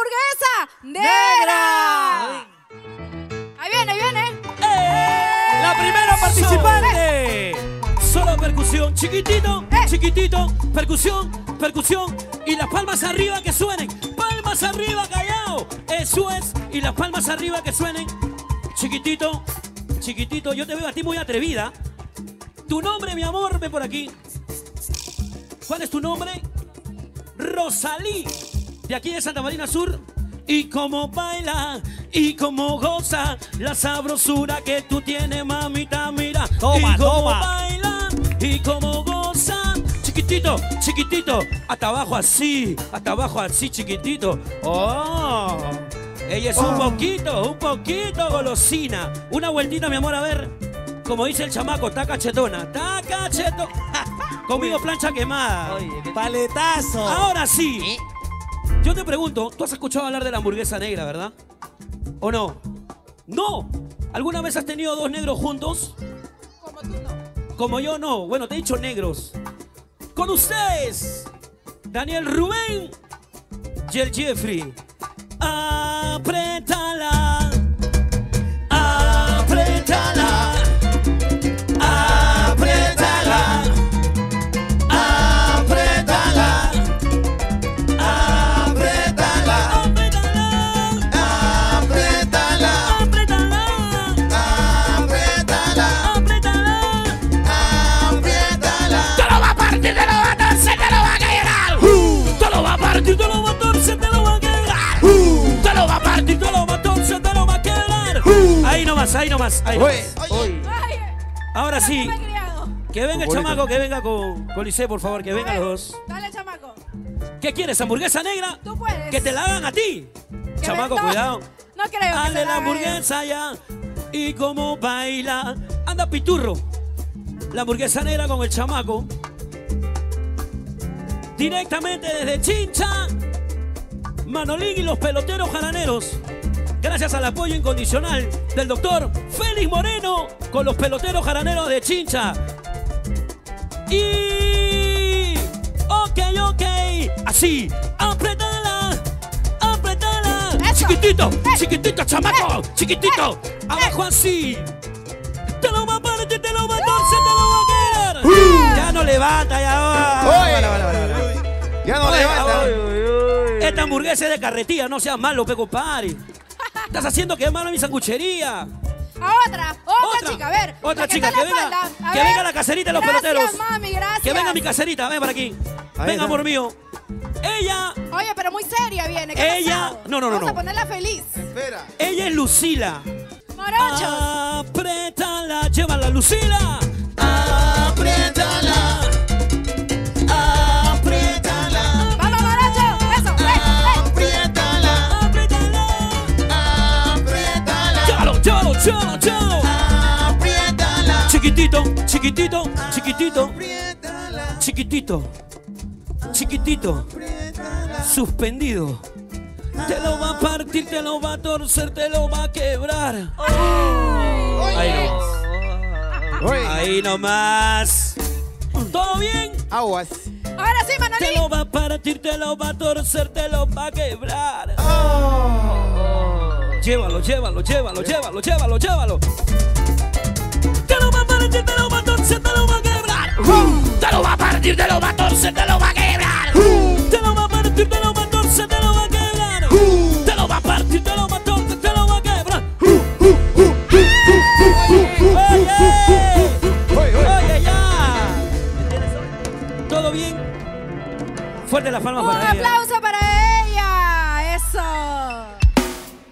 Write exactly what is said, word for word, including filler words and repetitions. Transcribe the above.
hamburguesa negra. Ahí viene, ahí viene. ¡Eh! La primera participante. ¡Eh! Solo percusión, chiquitito, ¡eh! Chiquitito, percusión, percusión. Y las palmas arriba que suenen. Palmas arriba, callao. Eso es. Y las palmas arriba que suenen. Chiquitito, chiquitito. Yo te veo a ti muy atrevida. Tu nombre, mi amor, ven por aquí. ¿Cuál es tu nombre? Rosalí. De aquí de Santa Marina Sur. Y cómo baila, y cómo goza la sabrosura que tú tienes, mamita, mira. Toma, y cómo toma. baila, y cómo goza. Chiquitito, chiquitito. Hasta abajo así, hasta abajo así, chiquitito. Oh, ella es un poquito, un poquito golosina. Una vueltita, mi amor, a ver. Como dice el chamaco, está cachetona, está cachetona. Conmigo plancha quemada. Oye, paletazo. Ahora sí. Yo te pregunto, tú has escuchado hablar de la hamburguesa negra, ¿verdad? ¿O no? ¡No! ¿Alguna vez has tenido dos negros juntos? Como tú no. Como yo no. Bueno, te he dicho negros. Con ustedes, Daniel Rubén y el Jeffrey. Aprétala. Aprétala. Aprétala. Ahí nomás, ahí nomás, ahí nomás. Ay, Ahora sí, me he criado. que venga el chamaco, que venga con, con Lice, por favor, que vengan los dos. Dale, chamaco. ¿Qué quieres, hamburguesa negra? Tú puedes. Que te la hagan a ti. Que Chamaco, me- no, cuidado. No creo que Dale se la haga hamburguesa ya. Y como baila. Anda, piturro. La hamburguesa negra con el chamaco. Directamente desde Chincha. Manolín y los peloteros jaraneros. Gracias al apoyo incondicional del doctor Félix Moreno con los peloteros jaraneros de Chincha. Y... Ok, ok. Así. Apretala. Apretala. Eso. Chiquitito. Eh. Chiquitito, chamaco. Eh. Chiquitito. Eh. Abajo así. Te lo va a partir, te lo va a torcer, te lo va a quedar. Uh. Ya no levanta, ya va. Oye. Vale, vale, vale, vale. Ya no Oye, levanta. oye, oye, oye. Esta hamburguesa es de carretilla, no seas malo, pe compadre. Estás haciendo que malo mi sanguchería. A otra, otra, chica, a ver. Otra la que chica, está que en la venga, espalda. A que ver. venga la caserita de los Gracias, peloteros. mami, gracias. Que venga mi caserita, ven para aquí. Ahí Venga, está. amor mío. Ella, Oye, pero muy seria viene. ¿Qué Ella- pasado? no, no, no, Vamos a no. ponerla feliz. Espera. ella es Lucila. Morochos. Apriétala, llévala, Lucila. Apriétala. Apriétala. Vamos, morocho. Eso, ven, ven. Apriétala. Apriétala. Apriétala. Llévalo, llévalo, llévalo, llévalo. Apriétala. Chiquitito, chiquitito, chiquitito, Apriétala. chiquitito, chiquitito, suspendido. Te lo va a partir, te lo va a torcer, te lo va a quebrar. Ahí nomás. Oye. Ahí nomás. ¿Todo bien? Aguas. Ahora sí, Te Manolín. lo va a partir, te lo va a torcer, te lo va a quebrar. Llévalo, llévalo, llévalo, llévalo, llévalo, llévalo. Te lo va a partir, te lo va a torcer, te lo va a quebrar. Te lo va a partir, te lo va a torcer, te lo va a quebrar. Te lo va a partir, te lo va a torcer, te lo va a quebrar. Te lo va a partir, te lo va a torcer, te lo va a quebrar. Oye, Oye, oye. oye, ya. ¿Todo bien? Fuerte las palmas Un para ella. aplauso para